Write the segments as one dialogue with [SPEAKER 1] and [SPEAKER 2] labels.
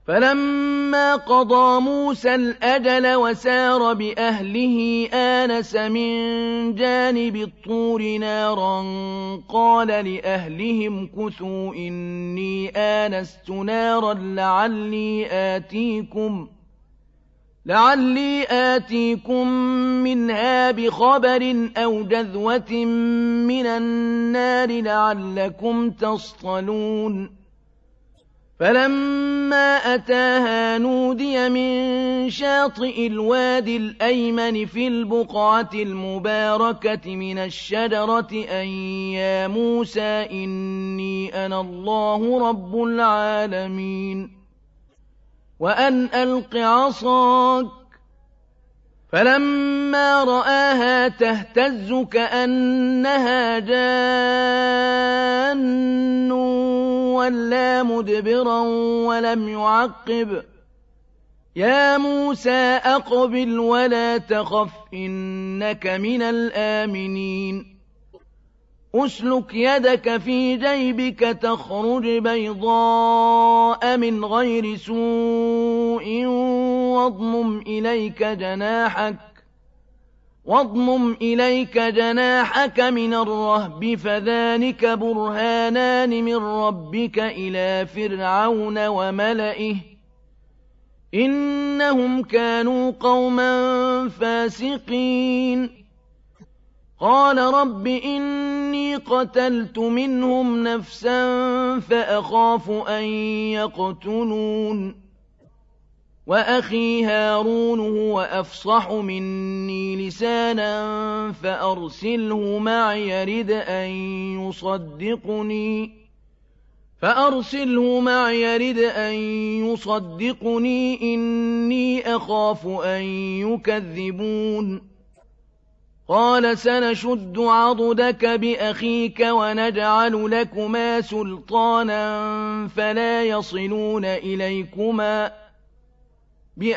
[SPEAKER 1] فَلَمَّا قَضَىٰ مُوسَى الْأَجَلَ وَسَارَ بِأَهْلِهِ آنَسَ مِن جَانِبِ الطُّورِ نَارًا قَالَ لِأَهْلِهِ امْكُثُوا إِنِّي آنَسْتُ نَارًا لَعَلِّي آتِيكُم مِّنْهَا بِخَبَرٍ أَوْ جَذْوَةٍ مِّنَ النَّارِ لَعَلَّكُمْ تَصْطَلُونَ فَلَمَّا أَتَاهَا نُودِيَ مِن شَاطِئِ الْوَادِ الْأَيْمَنِ فِي الْبُقْعَةِ الْمُبَارَكَةِ مِنَ الشَّجَرَةِ أَن يَا مُوسَىٰ إِنِّي أَنَا اللَّهُ رَبُّ الْعَالَمِينَ وَأَنْ أَلْقِ عَصَاكَ فَلَمَّا رَآهَا تَهْتَزُّ كَأَنَّهَا جَانٌّ وَلَّىٰ مُدْبِرًا وَلَمْ يُعَقِّبْ يَا مُوسَىٰ أَقْبِلْ وَلَا تَخَفْ إِنَّكَ مِنَ الْآمِنِينَ أُسْلُكْ يَدَكَ في جيبك تخرج بيضاء من غير سوء واضمم إليك جناحك من الرهب فذلك برهانان من ربك إلى فرعون وملئه إنهم كانوا قوما فاسقين قال رب إني قتلت منهم نفسا فأخاف أن يقتلون وأخي هارون هو أفصح مني لسانا فأرسله معي يرد أن يصدقني إني أخاف أن يكذبون قال سنشد عضدك بأخيك ونجعل لكما سلطانا فلا يصلون إليكما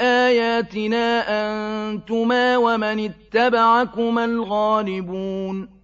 [SPEAKER 1] بآياتنا أنتما ومن اتبعكما الغالبون